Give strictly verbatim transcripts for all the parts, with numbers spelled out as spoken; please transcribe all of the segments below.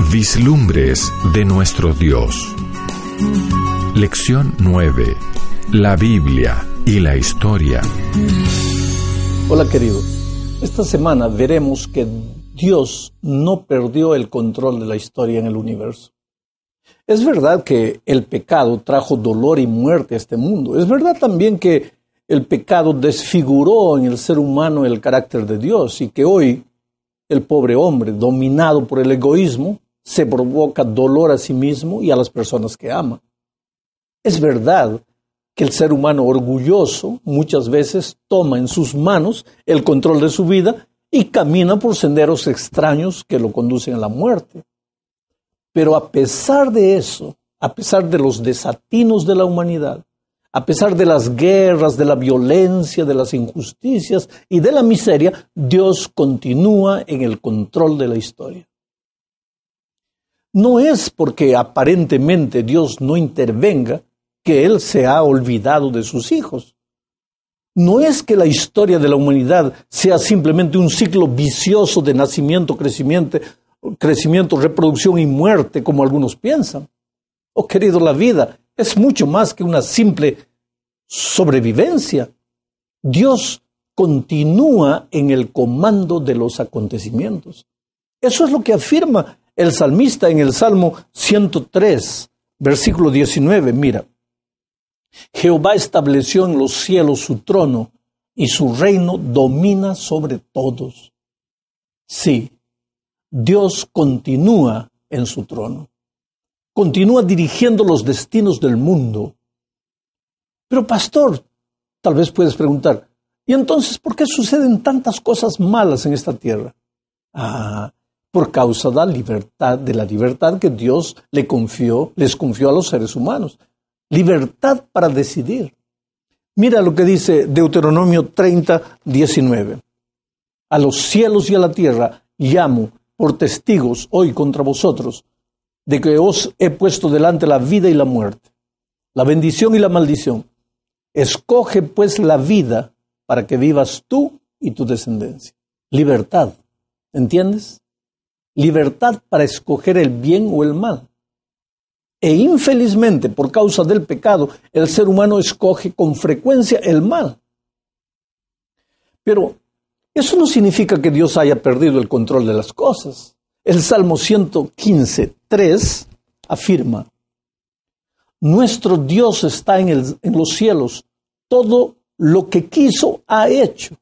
Vislumbres de nuestro Dios. Lección nueve. La Biblia y la historia. Hola querido, esta semana veremos que Dios no perdió el control de la historia en el universo. Es verdad que el pecado trajo dolor y muerte a este mundo. Es verdad también que el pecado desfiguró en el ser humano el carácter de Dios y que hoy el pobre hombre, dominado por el egoísmo, se provoca dolor a sí mismo y a las personas que ama. Es verdad que el ser humano orgulloso muchas veces toma en sus manos el control de su vida y camina por senderos extraños que lo conducen a la muerte. Pero a pesar de eso, a pesar de los desatinos de la humanidad, a pesar de las guerras, de la violencia, de las injusticias y de la miseria, Dios continúa en el control de la historia. No es porque aparentemente Dios no intervenga que Él se ha olvidado de sus hijos. No es que la historia de la humanidad sea simplemente un ciclo vicioso de nacimiento, crecimiento, crecimiento, reproducción y muerte, como algunos piensan. Oh, querido, la vida es mucho más que una simple sobrevivencia. Dios continúa en el comando de los acontecimientos. Eso es lo que afirma el salmista en el Salmo ciento tres, versículo diecinueve. Mira, Jehová estableció en los cielos su trono y su reino domina sobre todos. Sí, Dios continúa en su trono. Continúa dirigiendo los destinos del mundo. Pero pastor, tal vez puedes preguntar, ¿y entonces por qué suceden tantas cosas malas en esta tierra? Ah, por causa de la libertad, de la libertad que Dios le confió, les confió a los seres humanos. Libertad para decidir. Mira lo que dice Deuteronomio treinta, diecinueve. A los cielos y a la tierra llamo por testigos hoy contra vosotros, de que os he puesto delante la vida y la muerte, la bendición y la maldición. Escoge pues la vida para que vivas tú y tu descendencia. Libertad, ¿entiendes? Libertad para escoger el bien o el mal. E infelizmente, por causa del pecado, el ser humano escoge con frecuencia el mal. Pero eso no significa que Dios haya perdido el control de las cosas. El Salmo ciento quince, tres afirma: nuestro Dios está en, el, en los cielos, todo lo que quiso ha hecho.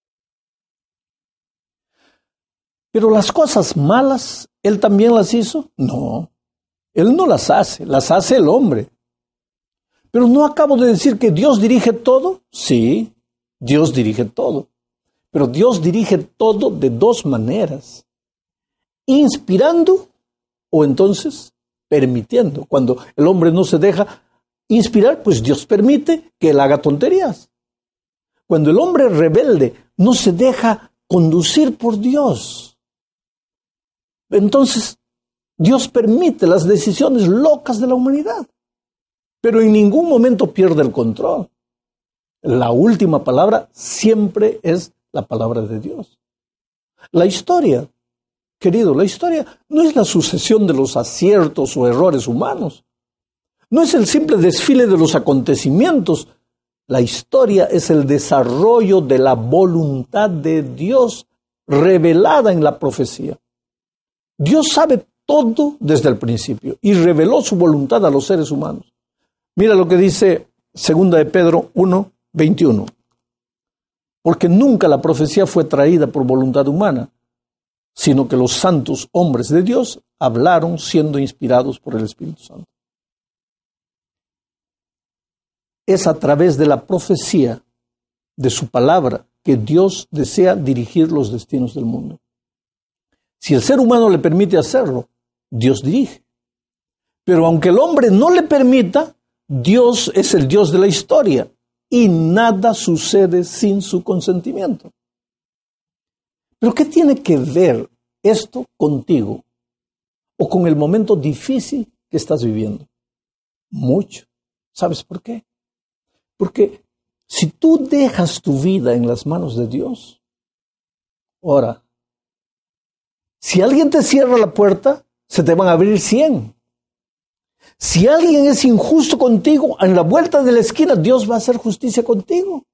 Pero las cosas malas, ¿Él también las hizo? No, Él no las hace, las hace el hombre. Pero ¿no acabo de decir que Dios dirige todo? Sí, Dios dirige todo. Pero Dios dirige todo de dos maneras: inspirando o entonces permitiendo. Cuando el hombre no se deja inspirar, pues Dios permite que él haga tonterías. Cuando el hombre rebelde no se deja conducir por Dios, entonces Dios permite las decisiones locas de la humanidad. Pero en ningún momento pierde el control. La última palabra siempre es la palabra de Dios. La historia, querido, la historia no es la sucesión de los aciertos o errores humanos. No es el simple desfile de los acontecimientos. La historia es el desarrollo de la voluntad de Dios revelada en la profecía. Dios sabe todo desde el principio y reveló su voluntad a los seres humanos. Mira lo que dice segunda de Pedro uno, veintiuno. Porque nunca la profecía fue traída por voluntad humana, sino que los santos hombres de Dios hablaron siendo inspirados por el Espíritu Santo. Es a través de la profecía, de su palabra, que Dios desea dirigir los destinos del mundo. Si el ser humano le permite hacerlo, Dios dirige. Pero aunque el hombre no le permita, Dios es el Dios de la historia y nada sucede sin su consentimiento. ¿Pero qué tiene que ver esto contigo o con el momento difícil que estás viviendo? Mucho. ¿Sabes por qué? Porque si tú dejas tu vida en las manos de Dios, ora, si alguien te cierra la puerta, se te van a abrir cien. Si alguien es injusto contigo, en la vuelta de la esquina Dios va a hacer justicia contigo.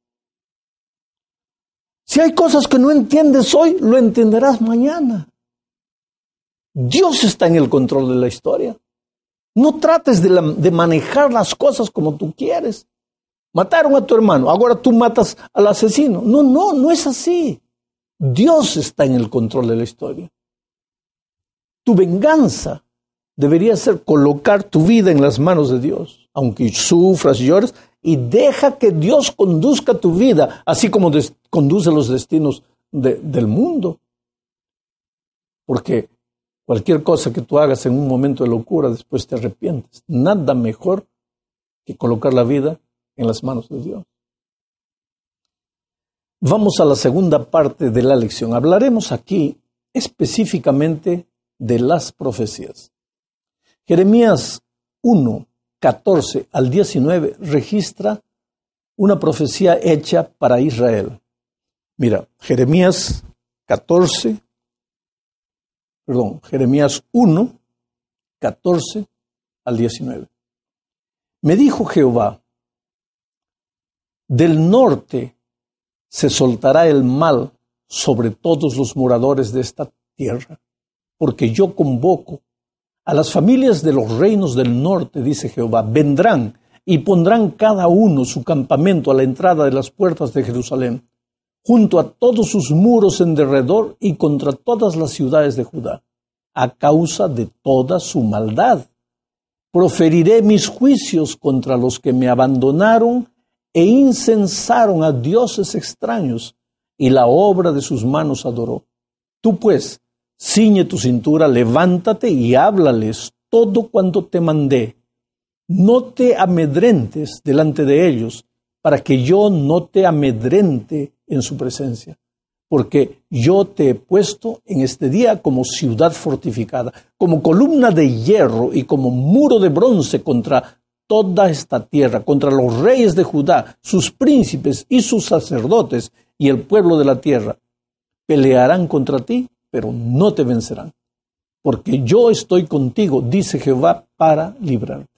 Si hay cosas que no entiendes hoy, lo entenderás mañana. Dios está en el control de la historia. No trates de, la, de manejar las cosas como tú quieres. Mataron a tu hermano, ahora tú matas al asesino. No, no, no es así. Dios está en el control de la historia. Tu venganza debería ser colocar tu vida en las manos de Dios, aunque sufras y llores, y deja que Dios conduzca tu vida, así como des- conduce los destinos de, del mundo. Porque cualquier cosa que tú hagas en un momento de locura, después te arrepientes. Nada mejor que colocar la vida en las manos de Dios. Vamos a la segunda parte de la lección. Hablaremos aquí específicamente de las profecías. Jeremías uno, catorce al diecinueve registra una profecía hecha para Israel. Mira, Jeremías catorce, perdón, Jeremías uno, catorce al diecinueve. Me dijo Jehová, del norte se soltará el mal sobre todos los moradores de esta tierra, porque yo convoco a las familias de los reinos del norte, dice Jehová, vendrán y pondrán cada uno su campamento a la entrada de las puertas de Jerusalén, junto a todos sus muros en derredor y contra todas las ciudades de Judá, a causa de toda su maldad. Proferiré mis juicios contra los que me abandonaron e incensaron a dioses extraños, y la obra de sus manos adoró. Tú pues, ciñe tu cintura, levántate y háblales todo cuanto te mandé. No te amedrentes delante de ellos, para que yo no te amedrente en su presencia. Porque yo te he puesto en este día como ciudad fortificada, como columna de hierro y como muro de bronce contra toda esta tierra, contra los reyes de Judá, sus príncipes y sus sacerdotes y el pueblo de la tierra. Pelearán contra ti, pero no te vencerán, porque yo estoy contigo, dice Jehová, para librarte.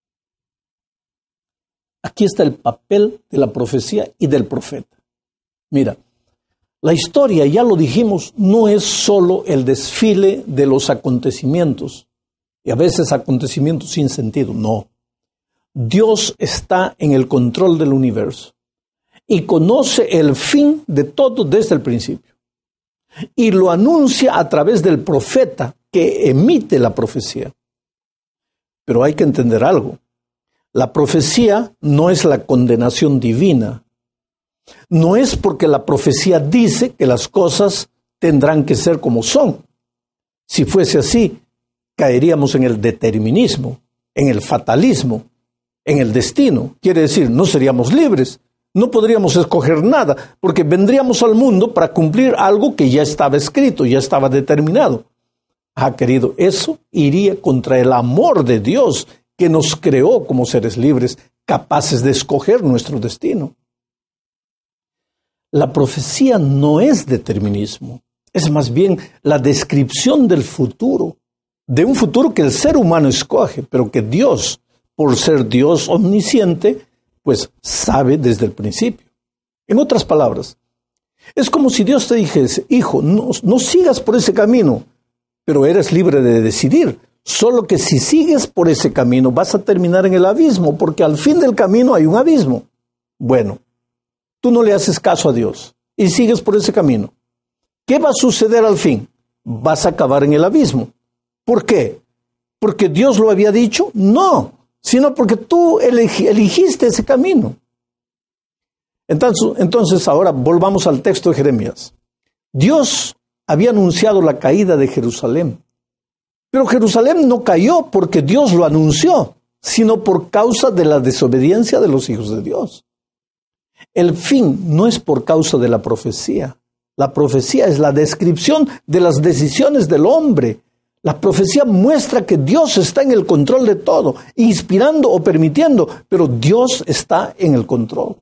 Aquí está el papel de la profecía y del profeta. Mira, la historia, ya lo dijimos, no es solo el desfile de los acontecimientos, y a veces acontecimientos sin sentido, no. Dios está en el control del universo y conoce el fin de todo desde el principio. Y lo anuncia a través del profeta que emite la profecía. Pero hay que entender algo. La profecía no es la condenación divina. No es porque la profecía dice que las cosas tendrán que ser como son. Si fuese así, caeríamos en el determinismo, en el fatalismo, en el destino. Quiere decir, no seríamos libres. No podríamos escoger nada, porque vendríamos al mundo para cumplir algo que ya estaba escrito, ya estaba determinado. Ah, querido, eso iría contra el amor de Dios, que nos creó como seres libres, capaces de escoger nuestro destino. La profecía no es determinismo, es más bien la descripción del futuro, de un futuro que el ser humano escoge, pero que Dios, por ser Dios omnisciente, pues sabe desde el principio. En otras palabras, es como si Dios te dijese, hijo, no, no sigas por ese camino, pero eres libre de decidir. Solo que si sigues por ese camino vas a terminar en el abismo, porque al fin del camino hay un abismo. Bueno, tú no le haces caso a Dios y sigues por ese camino. ¿Qué va a suceder al fin? Vas a acabar en el abismo. ¿Por qué? ¿Porque Dios lo había dicho? No, sino porque tú eleg- elegiste ese camino. Entonces, entonces ahora volvamos al texto de Jeremías. Dios había anunciado la caída de Jerusalén. Pero Jerusalén no cayó porque Dios lo anunció, sino por causa de la desobediencia de los hijos de Dios. El fin no es por causa de la profecía. La profecía es la descripción de las decisiones del hombre. La profecía muestra que Dios está en el control de todo, inspirando o permitiendo, pero Dios está en el control.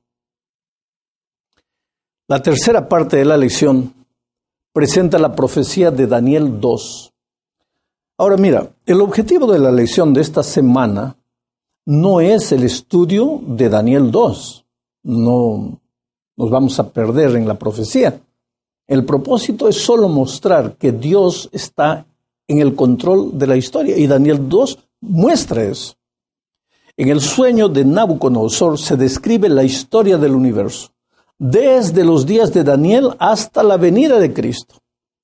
La tercera parte de la lección presenta la profecía de Daniel dos. Ahora mira, el objetivo de la lección de esta semana no es el estudio de Daniel dos. No nos vamos a perder en la profecía. El propósito es solo mostrar que Dios está en el control de la historia, y Daniel dos muestra eso. En el sueño de Nabucodonosor se describe la historia del universo, desde los días de Daniel hasta la venida de Cristo.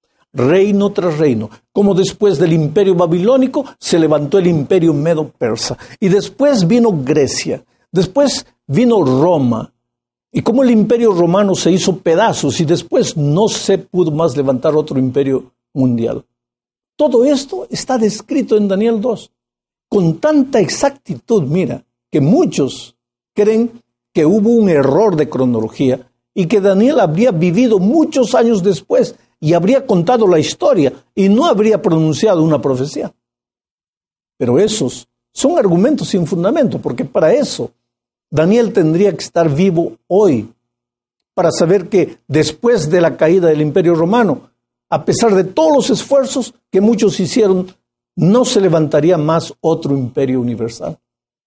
Reino tras reino, como después del imperio babilónico se levantó el imperio medo-persa, y después vino Grecia, después vino Roma, y como el imperio romano se hizo pedazos y después no se pudo más levantar otro imperio mundial. Todo esto está descrito en Daniel dos, con tanta exactitud, mira, que muchos creen que hubo un error de cronología y que Daniel habría vivido muchos años después y habría contado la historia y no habría pronunciado una profecía. Pero esos son argumentos sin fundamento, porque para eso Daniel tendría que estar vivo hoy, para saber que después de la caída del Imperio Romano, a pesar de todos los esfuerzos que muchos hicieron, no se levantaría más otro imperio universal.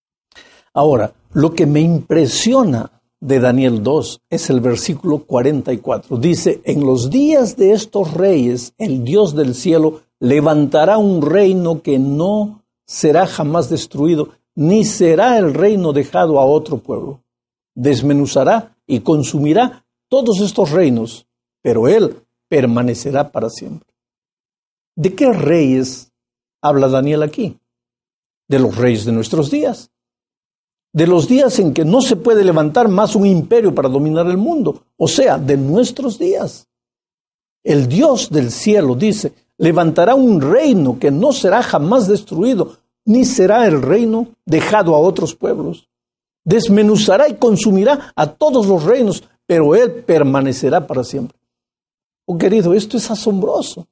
Ahora, lo que me impresiona de Daniel dos es el versículo cuarenta y cuatro. Dice, en los días de estos reyes, el Dios del cielo levantará un reino que no será jamás destruido, ni será el reino dejado a otro pueblo. Desmenuzará y consumirá todos estos reinos, pero él permanecerá para siempre. ¿De qué reyes habla Daniel aquí? De los reyes de nuestros días. De los días en que no se puede levantar más un imperio para dominar el mundo. O sea, de nuestros días. El Dios del cielo, dice, levantará un reino que no será jamás destruido, ni será el reino dejado a otros pueblos. Desmenuzará y consumirá a todos los reinos, pero él permanecerá para siempre. Oh, querido, esto es asombroso.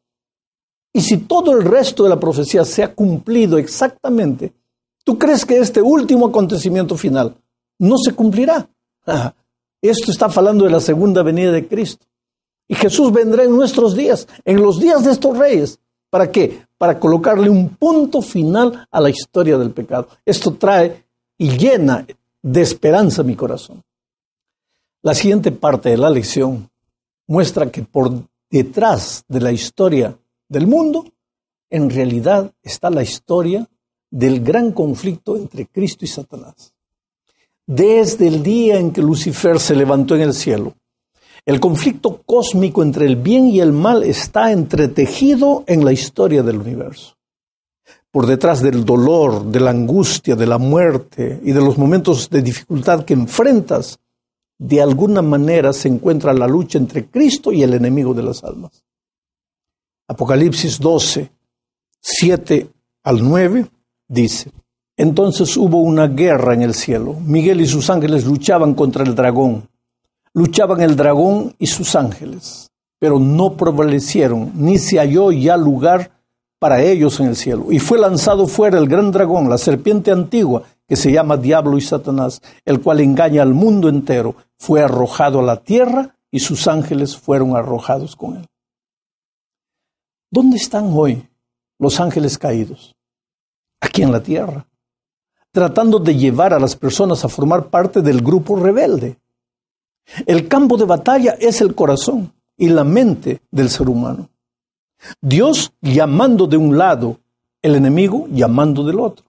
Y si todo el resto de la profecía se ha cumplido exactamente, ¿tú crees que este último acontecimiento final no se cumplirá? Ah, esto está hablando de la segunda venida de Cristo. Y Jesús vendrá en nuestros días, en los días de estos reyes. ¿Para qué? Para colocarle un punto final a la historia del pecado. Esto trae y llena de esperanza mi corazón. La siguiente parte de la lección muestra que por detrás de la historia del mundo, en realidad está la historia del gran conflicto entre Cristo y Satanás. Desde el día en que Lucifer se levantó en el cielo, el conflicto cósmico entre el bien y el mal está entretejido en la historia del universo. Por detrás del dolor, de la angustia, de la muerte y de los momentos de dificultad que enfrentas, de alguna manera se encuentra la lucha entre Cristo y el enemigo de las almas. Apocalipsis doce, siete al nueve dice, entonces hubo una guerra en el cielo. Miguel y sus ángeles luchaban contra el dragón. Luchaban el dragón y sus ángeles, pero no prevalecieron, ni se halló ya lugar para ellos en el cielo. Y fue lanzado fuera el gran dragón, la serpiente antigua, que se llama Diablo y Satanás, el cual engaña al mundo entero. Fue arrojado a la tierra y sus ángeles fueron arrojados con él. ¿Dónde están hoy los ángeles caídos? Aquí en la tierra, tratando de llevar a las personas a formar parte del grupo rebelde. El campo de batalla es el corazón y la mente del ser humano. Dios llamando de un lado, el enemigo llamando del otro.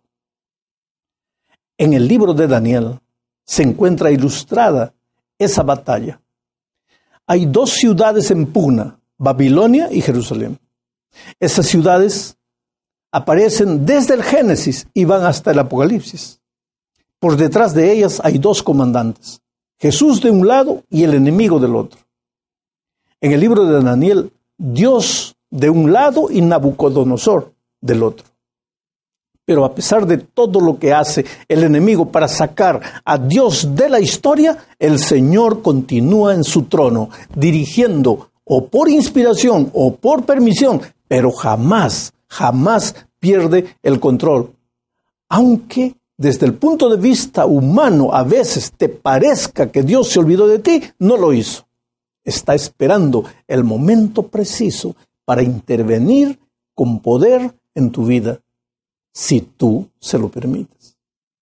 En el libro de Daniel se encuentra ilustrada esa batalla. Hay dos ciudades en pugna, Babilonia y Jerusalén. Esas ciudades aparecen desde el Génesis y van hasta el Apocalipsis. Por detrás de ellas hay dos comandantes, Jesús de un lado y el enemigo del otro. En el libro de Daniel, Dios de un lado y Nabucodonosor del otro. Pero a pesar de todo lo que hace el enemigo para sacar a Dios de la historia, el Señor continúa en su trono, dirigiendo o por inspiración o por permisión, pero jamás, jamás pierde el control. Aunque desde el punto de vista humano a veces te parezca que Dios se olvidó de ti, no lo hizo. Está esperando el momento preciso para intervenir con poder en tu vida si tú se lo permites.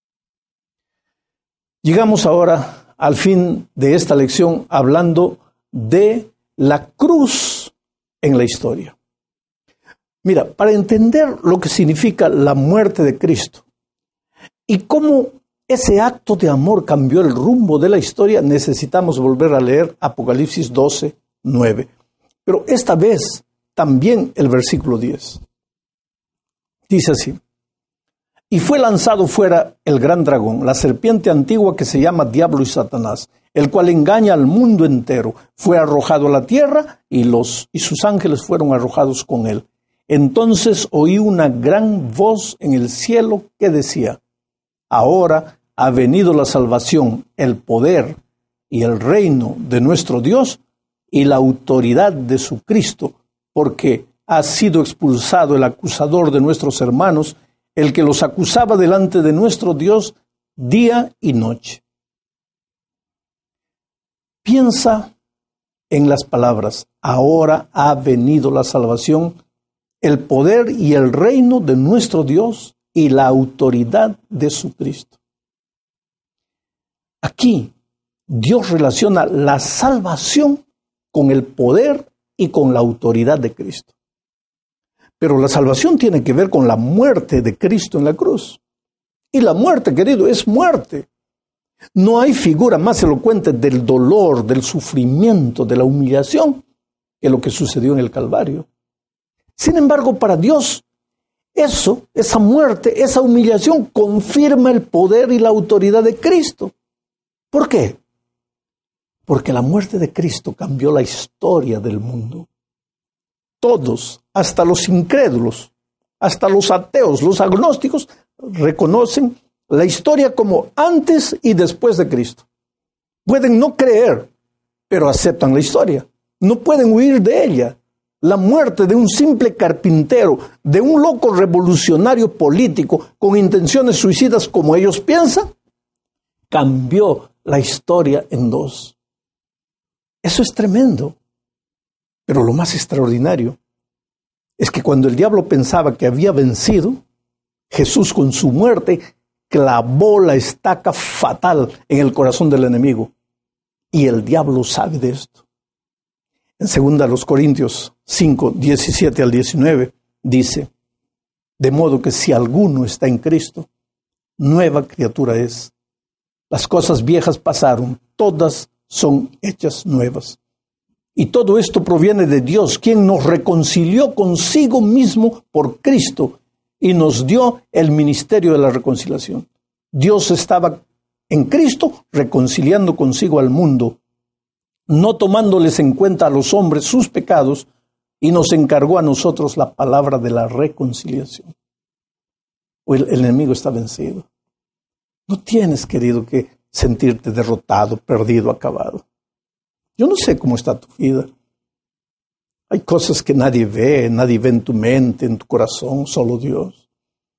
Llegamos ahora al fin de esta lección hablando de la cruz en la historia. Mira, para entender lo que significa la muerte de Cristo y cómo ese acto de amor cambió el rumbo de la historia, necesitamos volver a leer Apocalipsis doce, nueve. Pero esta vez también el versículo diez. Dice así: y fue lanzado fuera el gran dragón, la serpiente antigua que se llama Diablo y Satanás, el cual engaña al mundo entero. Fue arrojado a la tierra y, los, y sus ángeles fueron arrojados con él. Entonces oí una gran voz en el cielo que decía: ahora ha venido la salvación, el poder y el reino de nuestro Dios y la autoridad de su Cristo, porque ha sido expulsado el acusador de nuestros hermanos, el que los acusaba delante de nuestro Dios día y noche. Piensa en las palabras: ahora ha venido la salvación, el poder y el reino de nuestro Dios y la autoridad de su Cristo. Aquí Dios relaciona la salvación con el poder y con la autoridad de Cristo. Pero la salvación tiene que ver con la muerte de Cristo en la cruz. Y la muerte, querido, es muerte. No hay figura más elocuente del dolor, del sufrimiento, de la humillación que lo que sucedió en el Calvario. Sin embargo, para Dios, eso, esa muerte, esa humillación confirma el poder y la autoridad de Cristo. ¿Por qué? Porque la muerte de Cristo cambió la historia del mundo. Todos, hasta los incrédulos, hasta los ateos, los agnósticos, reconocen la historia como antes y después de Cristo. Pueden no creer, pero aceptan la historia. No pueden huir de ella. La muerte de un simple carpintero, de un loco revolucionario político con intenciones suicidas como ellos piensan, cambió la historia en dos. Eso es tremendo. Pero lo más extraordinario es que cuando el diablo pensaba que había vencido, Jesús con su muerte clavó la estaca fatal en el corazón del enemigo. Y el diablo sabe de esto. En segunda los Corintios cinco, diecisiete al diecinueve dice: de modo que si alguno está en Cristo, nueva criatura es. Las cosas viejas pasaron, todas son hechas nuevas. Y todo esto proviene de Dios, quien nos reconcilió consigo mismo por Cristo y nos dio el ministerio de la reconciliación. Dios estaba en Cristo reconciliando consigo al mundo, no tomándoles en cuenta a los hombres sus pecados, y nos encargó a nosotros la palabra de la reconciliación. El, el enemigo está vencido. No tienes, querido, que sentirte derrotado, perdido, acabado. Yo no sé cómo está tu vida. Hay cosas que nadie ve, nadie ve en tu mente, en tu corazón, solo Dios.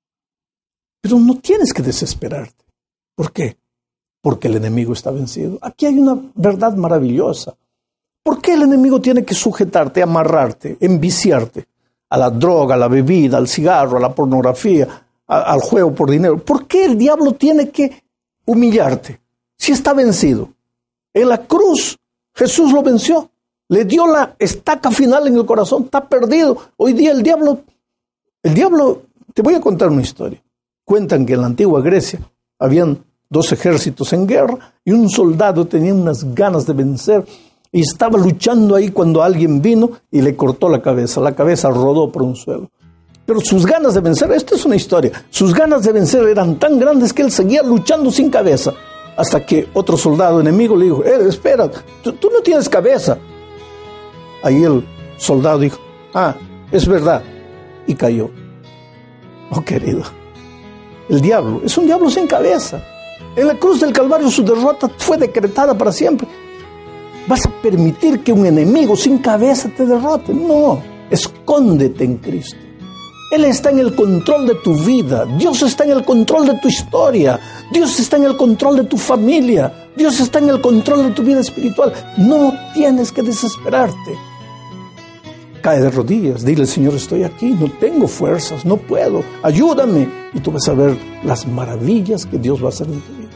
Pero no tienes que desesperarte. ¿Por qué? Porque el enemigo está vencido. Aquí hay una verdad maravillosa. ¿Por qué el enemigo tiene que sujetarte, amarrarte, enviciarte a la droga, a la bebida, al cigarro, a la pornografía, a, al juego por dinero? ¿Por qué el diablo tiene que humillarte si está vencido? En la cruz Jesús lo venció. Le dio la estaca final en el corazón. Está perdido. Hoy día el diablo, el diablo, te voy a contar una historia. Cuentan que en la antigua Grecia habían dos ejércitos en guerra y un soldado tenía unas ganas de vencer y estaba luchando ahí cuando alguien vino y le cortó la cabeza. La cabeza rodó por un suelo. Pero sus ganas de vencer, esto es una historia, sus ganas de vencer eran tan grandes que él seguía luchando sin cabeza. Hasta que otro soldado enemigo le dijo: eh, espera, tú, tú no tienes cabeza. Ahí el soldado dijo: ah, es verdad. Y cayó. Oh, querido, el diablo es un diablo sin cabeza. En la cruz del Calvario su derrota fue decretada para siempre. ¿Vas a permitir que un enemigo sin cabeza te derrote? No, escóndete en Cristo. Él está en el control de tu vida. Dios está en el control de tu historia. Dios está en el control de tu familia. Dios está en el control de tu vida espiritual. No tienes que desesperarte. Cae de rodillas, dile, Señor, estoy aquí, no tengo fuerzas, no puedo, ayúdame. Y tú vas a ver las maravillas que Dios va a hacer en tu vida.